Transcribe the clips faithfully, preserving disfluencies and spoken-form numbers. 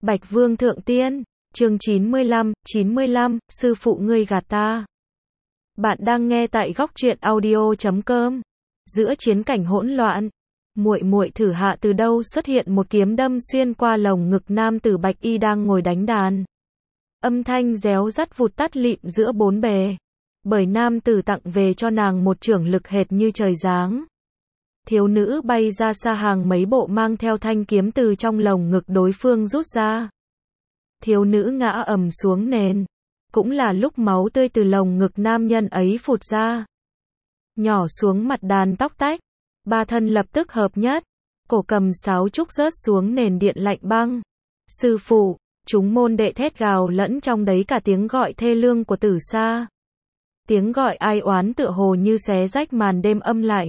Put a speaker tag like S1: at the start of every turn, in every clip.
S1: Bạch Vương Thượng Tiên, chương chín mươi lăm, chín mươi lăm, sư phụ ngươi gạt ta. Bạn đang nghe tại góc truyện audio chấm com. Giữa chiến cảnh hỗn loạn, muội muội Thử Hạ từ đâu xuất hiện một kiếm đâm xuyên qua lồng ngực nam tử bạch y đang ngồi đánh đàn. Âm thanh réo rắt vụt tắt lịm giữa bốn bề, bởi nam tử tặng về cho nàng một chưởng lực hệt như trời giáng. Thiếu nữ bay ra xa hàng mấy bộ mang theo thanh kiếm từ trong lồng ngực đối phương rút ra. Thiếu nữ ngã ầm xuống nền. Cũng là lúc máu tươi từ lồng ngực nam nhân ấy phụt ra, nhỏ xuống mặt đàn tóc tách. Ba thân lập tức hợp nhất, cổ cầm sáo trúc rớt xuống nền điện lạnh băng. Sư phụ, chúng môn đệ thét gào lẫn trong đấy cả tiếng gọi thê lương của Tử Sa. Tiếng gọi ai oán tựa hồ như xé rách màn đêm âm lạnh.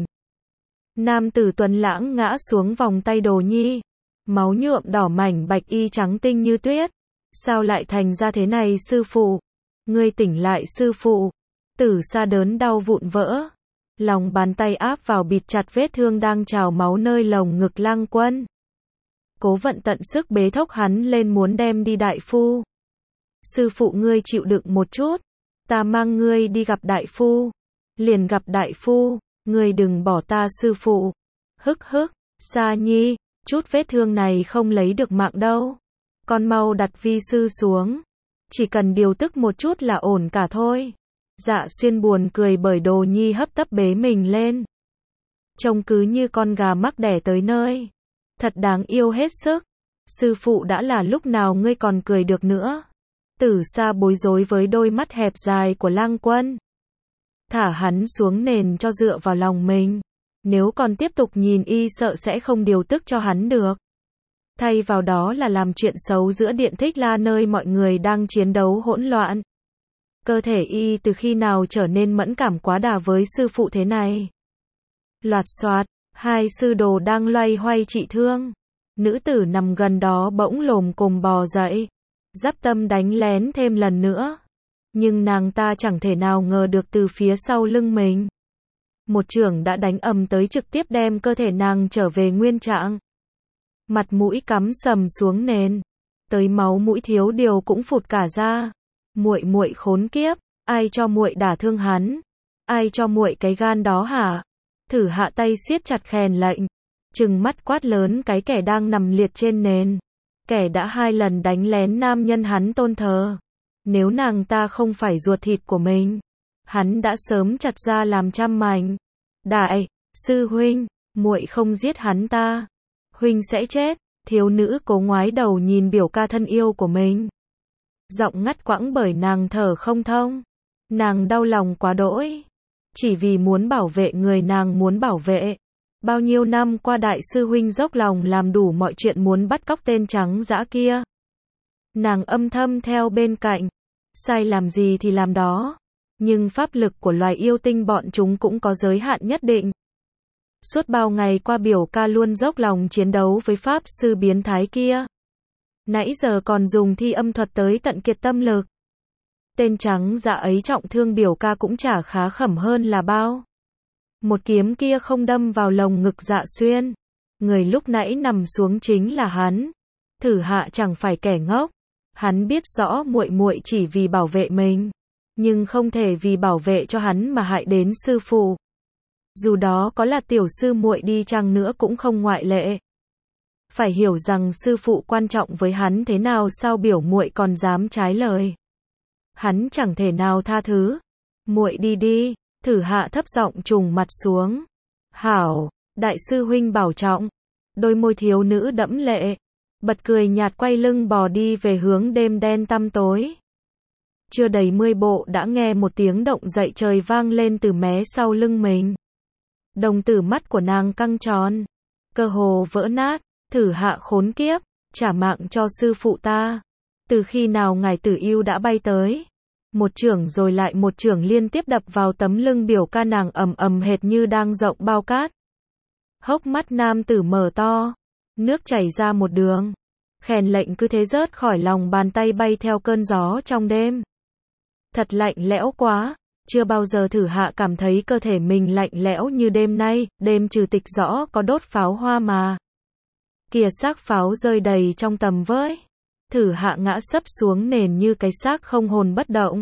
S1: Nam tử tuấn lãng ngã xuống vòng tay Đồ Nhi, máu nhuộm đỏ mảnh bạch y trắng tinh như tuyết. Sao lại thành ra thế này sư phụ? Ngươi tỉnh lại sư phụ. Tử Sa đớn đau vụn vỡ, lòng bàn tay áp vào bịt chặt vết thương đang trào máu nơi lồng ngực Lăng Quân. Cố vận tận sức bế thốc hắn lên muốn đem đi đại phu. Sư phụ ngươi chịu đựng một chút, ta mang ngươi đi gặp đại phu. Liền gặp đại phu, ngươi đừng bỏ ta sư phụ. Hức hức, Sa Nhi, chút vết thương này không lấy được mạng đâu. Con mau đặt vi sư xuống, chỉ cần điều tức một chút là ổn cả thôi. Dạ Xuyên buồn cười bởi Đồ Nhi hấp tấp bế mình lên, trông cứ như con gà mắc đẻ tới nơi, thật đáng yêu hết sức. Sư phụ đã là lúc nào ngươi còn cười được nữa? Tử Sa bối rối với đôi mắt hẹp dài của Lăng Quân. Thả hắn xuống nền cho dựa vào lòng mình, nếu còn tiếp tục nhìn y sợ sẽ không điều tức cho hắn được. Thay vào đó là làm chuyện xấu giữa Điện Thích La nơi mọi người đang chiến đấu hỗn loạn. Cơ thể y từ khi nào trở nên mẫn cảm quá đà với sư phụ thế này? Loạt xoạt, hai sư đồ đang loay hoay trị thương. Nữ tử nằm gần đó bỗng lồm cồm bò dậy, giáp tâm đánh lén thêm lần nữa. Nhưng nàng ta chẳng thể nào ngờ được từ phía sau lưng mình, một chưởng đã đánh ầm tới trực tiếp đem cơ thể nàng trở về nguyên trạng. Mặt mũi cắm sầm xuống nền, tới máu mũi thiếu điều cũng phụt cả ra. Muội muội khốn kiếp, ai cho muội đả thương hắn? Ai cho muội cái gan đó hả? Thử Hạ tay siết chặt khèn lệnh, trừng mắt quát lớn cái kẻ đang nằm liệt trên nền, kẻ đã hai lần đánh lén nam nhân hắn tôn thờ. Nếu nàng ta không phải ruột thịt của mình, hắn đã sớm chặt ra làm trăm mảnh. Đại sư huynh, muội không giết hắn ta, huynh sẽ chết. Thiếu nữ cố ngoái đầu nhìn biểu ca thân yêu của mình, giọng ngắt quãng bởi nàng thở không thông. Nàng đau lòng quá đỗi, chỉ vì muốn bảo vệ người nàng muốn bảo vệ. Bao nhiêu năm qua đại sư huynh dốc lòng làm đủ mọi chuyện muốn bắt cóc tên trắng dã kia. Nàng âm thầm theo bên cạnh, sai làm gì thì làm đó. Nhưng pháp lực của loài yêu tinh bọn chúng cũng có giới hạn nhất định. Suốt bao ngày qua biểu ca luôn dốc lòng chiến đấu với pháp sư biến thái kia. Nãy giờ còn dùng thi âm thuật tới tận kiệt tâm lực. Tên trắng dã ấy trọng thương biểu ca cũng chả khá khẩm hơn là bao. Một kiếm kia không đâm vào lồng ngực Dạ Xuyên, người lúc nãy nằm xuống chính là hắn. Thử Hạ chẳng phải kẻ ngốc, hắn biết rõ muội muội chỉ vì bảo vệ mình, nhưng không thể vì bảo vệ cho hắn mà hại đến sư phụ. Dù đó có là tiểu sư muội đi chăng nữa cũng không ngoại lệ. Phải hiểu rằng sư phụ quan trọng với hắn thế nào sao biểu muội còn dám trái lời. Hắn chẳng thể nào tha thứ. Muội đi đi. Thử Hạ thấp giọng trùng mặt xuống. Hảo, đại sư huynh bảo trọng. Đôi môi thiếu nữ đẫm lệ, bật cười nhạt quay lưng bò đi về hướng đêm đen tăm tối. Chưa đầy mươi bộ đã nghe một tiếng động dậy trời vang lên từ mé sau lưng mình. Đồng tử mắt của nàng căng tròn, cơ hồ vỡ nát. Thử Hạ khốn kiếp, trả mạng cho sư phụ ta. Từ khi nào ngài Tử Yêu đã bay tới? Một chưởng rồi lại một chưởng liên tiếp đập vào tấm lưng biểu ca nàng ầm ầm hệt như đang rộng bao cát. Hốc mắt nam tử mở to, nước chảy ra một đường. Khèn lệnh cứ thế rớt khỏi lòng bàn tay bay theo cơn gió trong đêm. Thật lạnh lẽo quá. Chưa bao giờ Thử Hạ cảm thấy cơ thể mình lạnh lẽo như đêm nay. Đêm trừ tịch rõ có đốt pháo hoa mà. Kìa xác pháo rơi đầy trong tầm với. Thử Hạ ngã sấp xuống nền như cái xác không hồn bất động.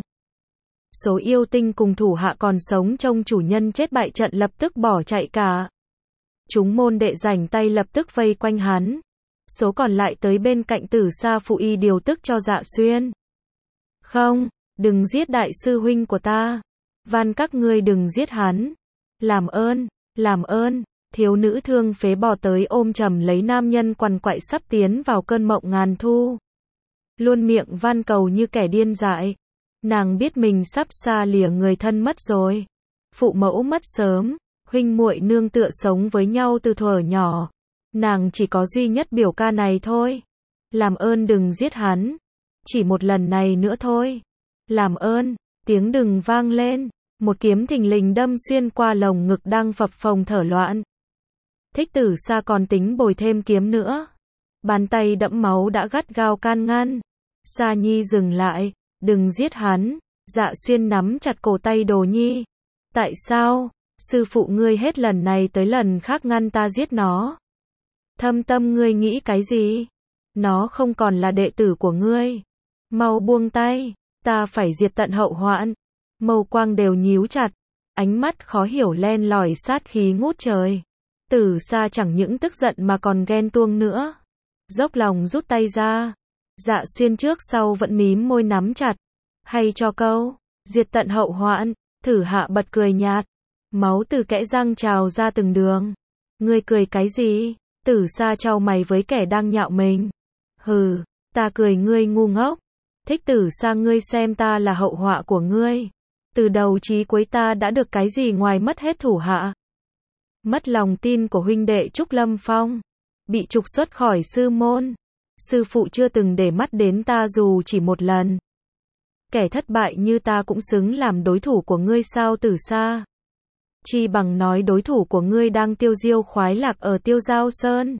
S1: Số yêu tinh cùng thủ hạ còn sống trông chủ nhân chết bại trận lập tức bỏ chạy cả. Chúng môn đệ rảnh tay lập tức vây quanh hắn. Số còn lại tới bên cạnh Tử Sa phụ y điều tức cho Dạ Xuyên. Không, đừng giết đại sư huynh của ta. Van các ngươi đừng giết hắn. Làm ơn, làm ơn. Thiếu nữ thương phế bò tới ôm chầm lấy nam nhân quằn quại sắp tiến vào cơn mộng ngàn thu. Luôn miệng van cầu như kẻ điên dại. Nàng biết mình sắp xa lìa người thân mất rồi. Phụ mẫu mất sớm, huynh muội nương tựa sống với nhau từ thuở nhỏ. Nàng chỉ có duy nhất biểu ca này thôi. Làm ơn đừng giết hắn. Chỉ một lần này nữa thôi. Làm ơn, tiếng đừng vang lên. Một kiếm thình lình đâm xuyên qua lồng ngực đang phập phồng thở loạn. Thích Tử Sa còn tính bồi thêm kiếm nữa. Bàn tay đẫm máu đã gắt gao can ngăn. Sa Nhi dừng lại, đừng giết hắn. Dạ Xuyên nắm chặt cổ tay Đồ Nhi. Tại sao, sư phụ ngươi hết lần này tới lần khác ngăn ta giết nó? Thâm tâm ngươi nghĩ cái gì? Nó không còn là đệ tử của ngươi. Mau buông tay, ta phải diệt tận hậu hoạn. Mâu quang đều nhíu chặt, ánh mắt khó hiểu len lỏi sát khí ngút trời. Tử Sa chẳng những tức giận mà còn ghen tuông nữa. Dốc lòng rút tay ra. Dạ Xuyên trước sau vẫn mím môi nắm chặt. Hay cho câu, diệt tận hậu hoạn. Thử Hạ bật cười nhạt. Máu từ kẽ răng trào ra từng đường. Ngươi cười cái gì? Tử Sa chau mày với kẻ đang nhạo mình. Hừ, ta cười ngươi ngu ngốc. Thích Tử Sa ngươi xem ta là hậu họa của ngươi. Từ đầu chí cuối ta đã được cái gì ngoài mất hết thủ hạ. Mất lòng tin của huynh đệ Trúc Lâm Phong. Bị trục xuất khỏi sư môn. Sư phụ chưa từng để mắt đến ta dù chỉ một lần. Kẻ thất bại như ta cũng xứng làm đối thủ của ngươi sao Tử Sa? Chi bằng nói đối thủ của ngươi đang tiêu diêu khoái lạc ở Tiêu Giao Sơn.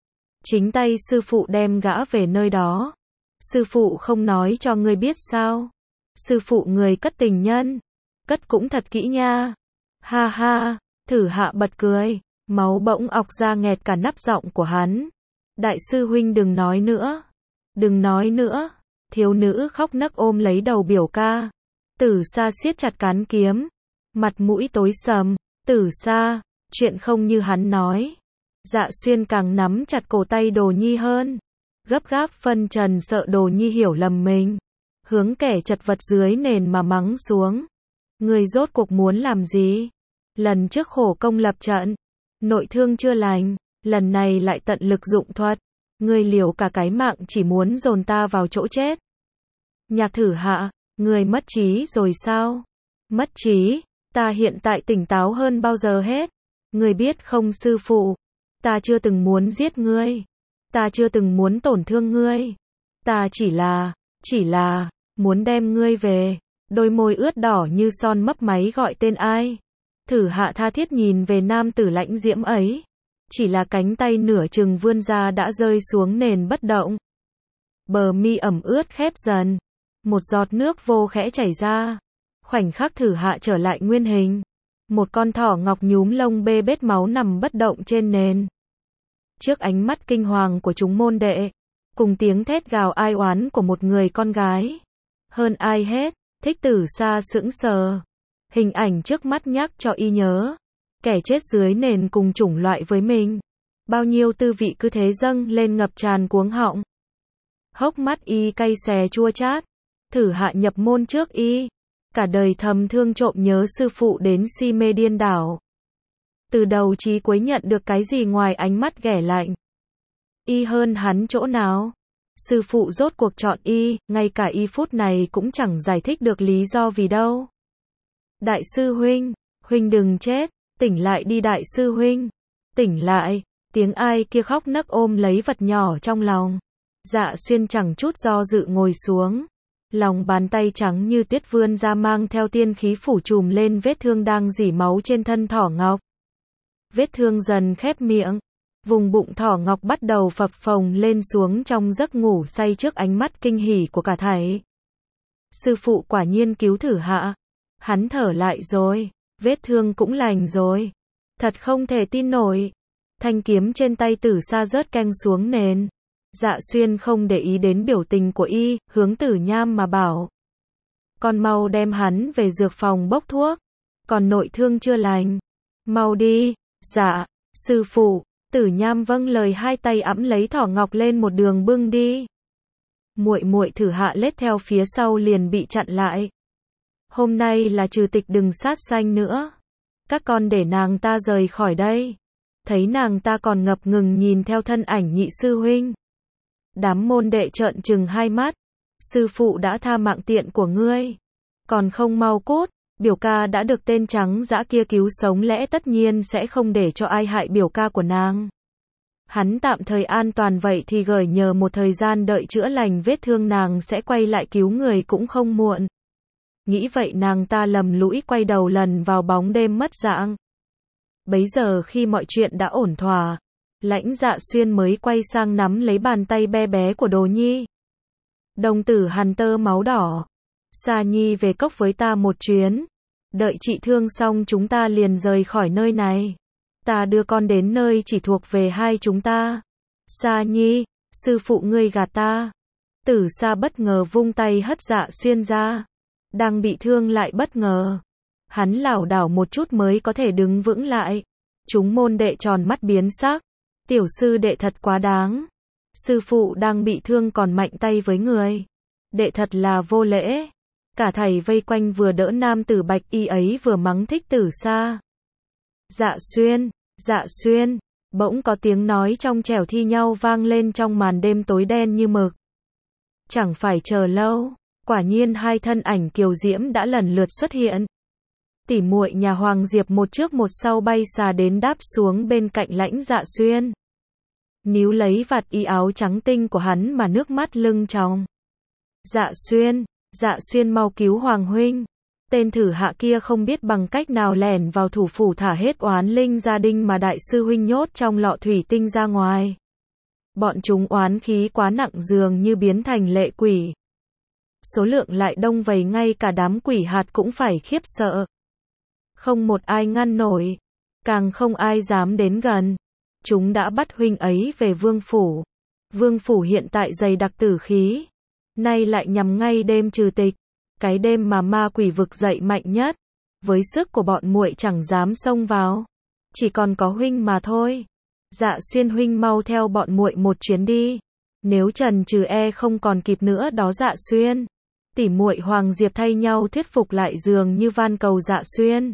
S1: Chính tay sư phụ đem gã về nơi đó. Sư phụ không nói cho ngươi biết sao? Sư phụ người cất tình nhân. Cất cũng thật kỹ nha. Ha ha, Thử Hạ bật cười. Máu bỗng ọc ra nghẹt cả nắp giọng của hắn. Đại sư huynh đừng nói nữa. Đừng nói nữa. Thiếu nữ khóc nấc ôm lấy đầu biểu ca. Tử Sa siết chặt cán kiếm. Mặt mũi tối sầm. Tử Sa, chuyện không như hắn nói. Dạ Xuyên càng nắm chặt cổ tay Đồ Nhi hơn. Gấp gáp phân trần sợ Đồ Nhi hiểu lầm mình. Hướng kẻ chật vật dưới nền mà mắng xuống. Người rốt cuộc muốn làm gì? Lần trước khổ công lập trận. Nội thương chưa lành. Lần này lại tận lực dụng thuật. Người liều cả cái mạng chỉ muốn dồn ta vào chỗ chết. Nhạc Thử Hạ, người mất trí rồi sao? Mất trí? Ta hiện tại tỉnh táo hơn bao giờ hết. Ngươi biết không sư phụ? Ta chưa từng muốn giết ngươi. Ta chưa từng muốn tổn thương ngươi. Ta chỉ là, chỉ là, muốn đem ngươi về. Đôi môi ướt đỏ như son mấp máy gọi tên ai. Thử Hạ tha thiết nhìn về nam tử lãnh diễm ấy. Chỉ là cánh tay nửa chừng vươn ra đã rơi xuống nền bất động. Bờ mi ẩm ướt khép dần. Một giọt nước vô khẽ chảy ra. Khoảnh khắc Thử Hạ trở lại nguyên hình. Một con thỏ ngọc nhúm lông bê bết máu nằm bất động trên nền. Trước ánh mắt kinh hoàng của chúng môn đệ, cùng tiếng thét gào ai oán của một người con gái. Hơn ai hết, Thích Tử Sa sững sờ. Hình ảnh trước mắt nhắc cho y nhớ. Kẻ chết dưới nền cùng chủng loại với mình. Bao nhiêu tư vị cứ thế dâng lên ngập tràn cuống họng. Hốc mắt y cay xè chua chát. Thử Hạ nhập môn trước y. Cả đời thầm thương trộm nhớ sư phụ đến si mê điên đảo. Từ đầu chí cuối nhận được cái gì ngoài ánh mắt ghẻ lạnh. Y hơn hắn chỗ nào? Sư phụ rốt cuộc chọn y, ngay cả y phút này cũng chẳng giải thích được lý do vì đâu. Đại sư huynh, huynh đừng chết, tỉnh lại đi đại sư huynh. Tỉnh lại, tiếng ai kia khóc nấc ôm lấy vật nhỏ trong lòng. Dạ Xuyên chẳng chút do dự ngồi xuống. Lòng bàn tay trắng như tuyết vươn ra mang theo tiên khí phủ trùm lên vết thương đang rỉ máu trên thân thỏ ngọc. Vết thương dần khép miệng. Vùng bụng thỏ ngọc bắt đầu phập phồng lên xuống trong giấc ngủ say trước ánh mắt kinh hỉ của cả thảy. Sư phụ quả nhiên cứu Thử Hạ. Hắn thở lại rồi. Vết thương cũng lành rồi. Thật không thể tin nổi. Thanh kiếm trên tay Tử Sa rớt keng xuống nền. Dạ Xuyên không để ý đến biểu tình của y, hướng Tử Nham mà bảo. Con mau đem hắn về dược phòng bốc thuốc. Còn nội thương chưa lành. Mau đi. Dạ, sư phụ. Tử Nham vâng lời, hai tay ẵm lấy thỏ ngọc lên một đường bưng đi. Muội muội thử hạ lết theo phía sau liền bị chặn lại. Hôm nay là trừ tịch đừng sát sanh nữa. Các con để nàng ta rời khỏi đây. Thấy nàng ta còn ngập ngừng nhìn theo thân ảnh nhị sư huynh. Đám môn đệ trợn trừng hai mắt. Sư phụ đã tha mạng tiện của ngươi. Còn không mau cút. Biểu ca đã được tên trắng dã kia cứu sống, lẽ tất nhiên sẽ không để cho ai hại biểu ca của nàng. Hắn tạm thời an toàn vậy thì gửi nhờ một thời gian đợi chữa lành vết thương nàng sẽ quay lại cứu người cũng không muộn. Nghĩ vậy nàng ta lầm lũi quay đầu lần vào bóng đêm mất dạng. Bấy giờ khi mọi chuyện đã ổn thỏa, Lãnh Dạ Xuyên mới quay sang nắm lấy bàn tay bé bé của Đồ Nhi. Đồng tử hằn tơ máu đỏ. Sa Nhi về cốc với ta một chuyến. Đợi trị thương xong chúng ta liền rời khỏi nơi này. Ta đưa con đến nơi chỉ thuộc về hai chúng ta. Sa Nhi, sư phụ ngươi gạt ta. Tử Sa bất ngờ vung tay hất Dạ Xuyên ra. Đang bị thương lại bất ngờ. Hắn lảo đảo một chút mới có thể đứng vững lại. Chúng môn đệ tròn mắt biến sắc. Tiểu sư đệ thật quá đáng. Sư phụ đang bị thương còn mạnh tay với người. Đệ thật là vô lễ. Cả thầy vây quanh vừa đỡ nam tử bạch y ấy vừa mắng thích Tử Sa. Dạ Xuyên, Dạ Xuyên. Bỗng có tiếng nói trong trẻo thi nhau vang lên trong màn đêm tối đen như mực. Chẳng phải chờ lâu, quả nhiên hai thân ảnh kiều diễm đã lần lượt xuất hiện. Tỉ muội nhà Hoàng Diệp một trước một sau bay xà đến đáp xuống bên cạnh Lãnh Dạ Xuyên. Níu lấy vạt y áo trắng tinh của hắn mà nước mắt lưng tròng. Dạ Xuyên, Dạ Xuyên mau cứu Hoàng huynh. Tên thử hạ kia không biết bằng cách nào lẻn vào thủ phủ thả hết oán linh gia đình mà đại sư huynh nhốt trong lọ thủy tinh ra ngoài. Bọn chúng oán khí quá nặng dường như biến thành lệ quỷ. Số lượng lại đông vầy ngay cả đám quỷ hạt cũng phải khiếp sợ. Không một ai ngăn nổi, càng không ai dám đến gần. Chúng đã bắt huynh ấy về vương phủ. Vương phủ hiện tại dày đặc tử khí, nay lại nhằm ngay đêm trừ tịch, cái đêm mà ma quỷ vực dậy mạnh nhất. Với sức của bọn muội chẳng dám xông vào, chỉ còn có huynh mà thôi. Dạ Xuyên huynh mau theo bọn muội một chuyến đi. Nếu trần trừ e không còn kịp nữa đó Dạ Xuyên. Tỉ muội Hoàng Diệp thay nhau thuyết phục lại dường như van cầu Dạ Xuyên.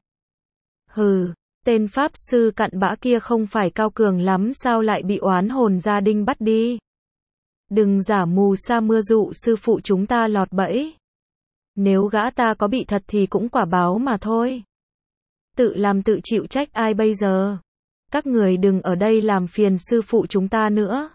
S1: Hừ, tên pháp sư cặn bã kia không phải cao cường lắm sao lại bị oán hồn gia đình bắt đi. Đừng giả mù sa mưa dụ sư phụ chúng ta lọt bẫy. Nếu gã ta có bị thật thì cũng quả báo mà thôi. Tự làm tự chịu trách ai bây giờ. Các người đừng ở đây làm phiền sư phụ chúng ta nữa.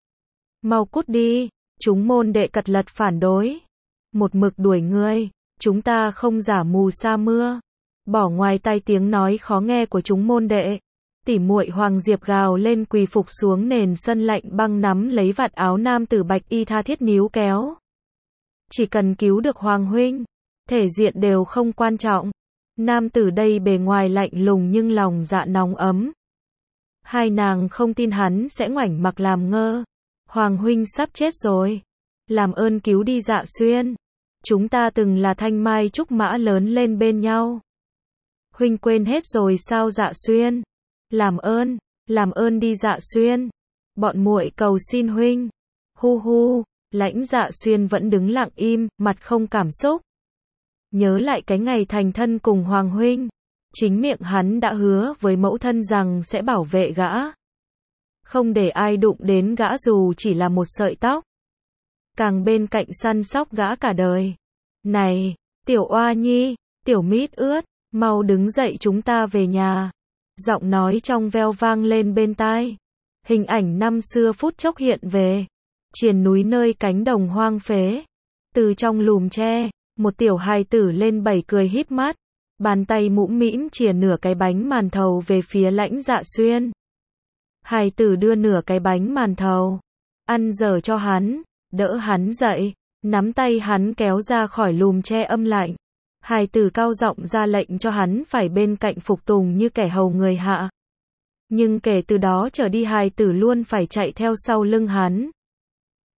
S1: Mau cút đi, chúng môn đệ cật lật phản đối. Một mực đuổi ngươi, chúng ta không giả mù sa mưa. Bỏ ngoài tai tiếng nói khó nghe của chúng môn đệ. Tỉ muội Hoàng Diệp gào lên quỳ phục xuống nền sân lạnh băng nắm lấy vạt áo nam tử bạch y tha thiết níu kéo. Chỉ cần cứu được Hoàng huynh, thể diện đều không quan trọng. Nam tử đây bề ngoài lạnh lùng nhưng lòng dạ nóng ấm. Hai nàng không tin hắn sẽ ngoảnh mặc làm ngơ. Hoàng huynh sắp chết rồi. Làm ơn cứu đi Dạ Xuyên. Chúng ta từng là thanh mai trúc mã lớn lên bên nhau. Huynh quên hết rồi sao Dạ Xuyên? Làm ơn, làm ơn đi Dạ Xuyên. Bọn muội cầu xin huynh. Hu hu, Lãnh Dạ Xuyên vẫn đứng lặng im, mặt không cảm xúc. Nhớ lại cái ngày thành thân cùng Hoàng huynh. Chính miệng hắn đã hứa với mẫu thân rằng sẽ bảo vệ gã. Không để ai đụng đến gã dù chỉ là một sợi tóc. Càng bên cạnh săn sóc gã cả đời. Này, tiểu oa nhi, tiểu mít ướt, mau đứng dậy chúng ta về nhà. Giọng nói trong veo vang lên bên tai. Hình ảnh năm xưa phút chốc hiện về. Triền núi nơi cánh đồng hoang phế. Từ trong lùm tre, một tiểu hài tử lên bảy cười híp mắt. Bàn tay mũm mĩm chìa nửa cái bánh màn thầu về phía Lãnh Dạ Xuyên. Hài tử đưa nửa cái bánh màn thầu. Ăn dở cho hắn, đỡ hắn dậy, nắm tay hắn kéo ra khỏi lùm tre âm lạnh. Hài tử cao giọng ra lệnh cho hắn phải bên cạnh phục tùng như kẻ hầu người hạ. Nhưng kể từ đó trở đi hài tử luôn phải chạy theo sau lưng hắn.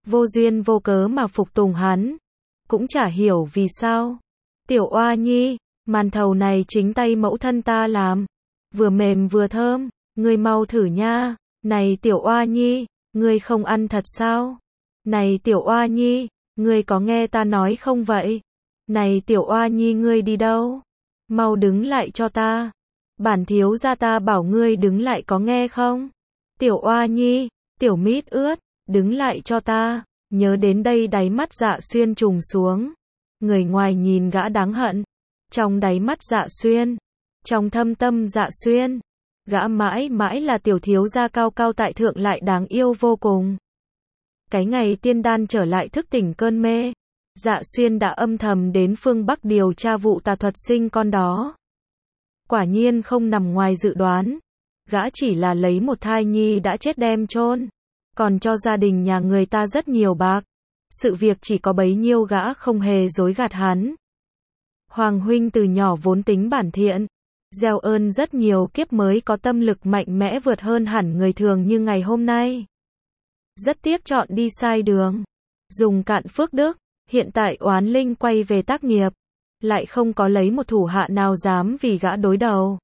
S1: vô duyên vô cớ mà phục tùng hắn. Cũng chả hiểu vì sao. Tiểu oa nhi, màn thầu này chính tay mẫu thân ta làm. Vừa mềm vừa thơm, ngươi mau thử nha. Này tiểu oa nhi, ngươi không ăn thật sao? Này tiểu oa nhi, ngươi có nghe ta nói không vậy? Này tiểu oa nhi ngươi đi đâu? Mau đứng lại cho ta. Bản thiếu gia ta bảo ngươi đứng lại có nghe không? Tiểu oa nhi, tiểu mít ướt, đứng lại cho ta. Nhớ đến đây đáy mắt Dạ Xuyên trùng xuống. Người ngoài nhìn gã đáng hận. Trong đáy mắt Dạ Xuyên, trong thâm tâm Dạ Xuyên, gã mãi mãi là tiểu thiếu gia cao cao tại thượng lại đáng yêu vô cùng. Cái ngày tiên đan trở lại thức tỉnh cơn mê, Dạ Xuyên đã âm thầm đến phương Bắc điều tra vụ tà thuật sinh con đó. Quả nhiên không nằm ngoài dự đoán. Gã chỉ là lấy một thai nhi đã chết đem chôn, còn cho gia đình nhà người ta rất nhiều bạc. Sự việc chỉ có bấy nhiêu, gã không hề dối gạt hắn. Hoàng huynh từ nhỏ vốn tính bản thiện, gieo ơn rất nhiều kiếp mới có tâm lực mạnh mẽ vượt hơn hẳn người thường như ngày hôm nay. Rất tiếc chọn đi sai đường, dùng cạn phước đức, hiện tại oán linh quay về tác nghiệp, lại không có lấy một thủ hạ nào dám vì gã đối đầu.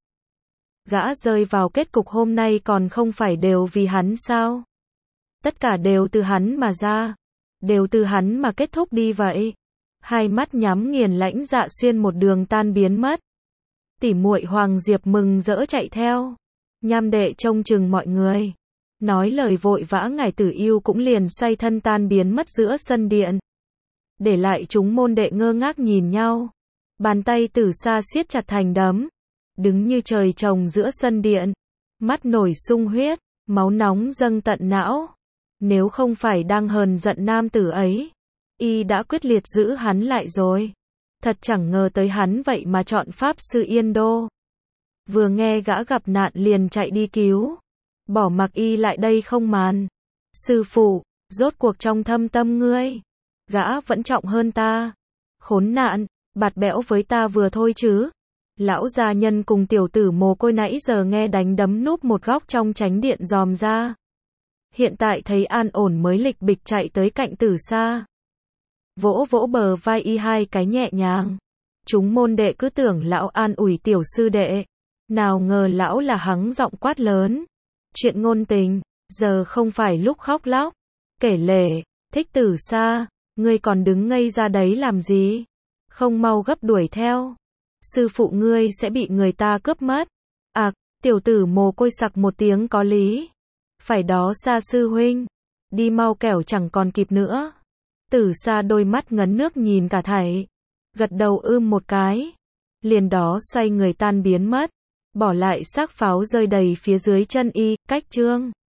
S1: Gã rơi vào kết cục hôm nay còn không phải đều vì hắn sao? Tất cả đều từ hắn mà ra, đều từ hắn mà kết thúc đi vậy. Hai mắt nhắm nghiền lãnh Dạ Xuyên một đường tan biến mất. Tỉ muội Hoàng Diệp mừng rỡ chạy theo. Nham đệ trông chừng mọi người. Nói lời vội vã ngải tử yêu cũng liền xoay thân tan biến mất giữa sân điện. Để lại chúng môn đệ ngơ ngác nhìn nhau. Bàn tay từ xa siết chặt thành đấm. Đứng như trời trồng giữa sân điện. Mắt nổi sung huyết, máu nóng dâng tận não. Nếu không phải đang hờn giận nam tử ấy, y đã quyết liệt giữ hắn lại rồi. Thật chẳng ngờ tới hắn vậy mà chọn pháp sư Yên Đô. Vừa nghe gã gặp nạn liền chạy đi cứu. Bỏ mặc y lại đây không màn. Sư phụ, rốt cuộc trong thâm tâm ngươi, gã vẫn trọng hơn ta. Khốn nạn, bạt bẽo với ta vừa thôi chứ. Lão gia nhân cùng tiểu tử mồ côi nãy giờ nghe đánh đấm núp một góc trong chánh điện dòm ra. Hiện tại thấy an ổn mới lịch bịch chạy tới cạnh Tử Sa. Vỗ vỗ bờ vai y hai cái nhẹ nhàng. Chúng môn đệ cứ tưởng lão an ủi tiểu sư đệ. Nào ngờ lão là hắng giọng quát lớn. Chuyện ngôn tình, giờ không phải lúc khóc lóc. Kể lể, Thích Tử Sa, ngươi còn đứng ngây ra đấy làm gì? Không mau gấp đuổi theo. Sư phụ ngươi sẽ bị người ta cướp mất. À, tiểu tử mồ côi sặc một tiếng có lý. Phải đó Sa sư huynh. Đi mau kẻo chẳng còn kịp nữa. Tử Sa đôi mắt ngấn nước nhìn cả thảy. Gật đầu ưm một cái. Liền đó xoay người tan biến mất. Bỏ lại xác pháo rơi đầy phía dưới chân y, cách chương.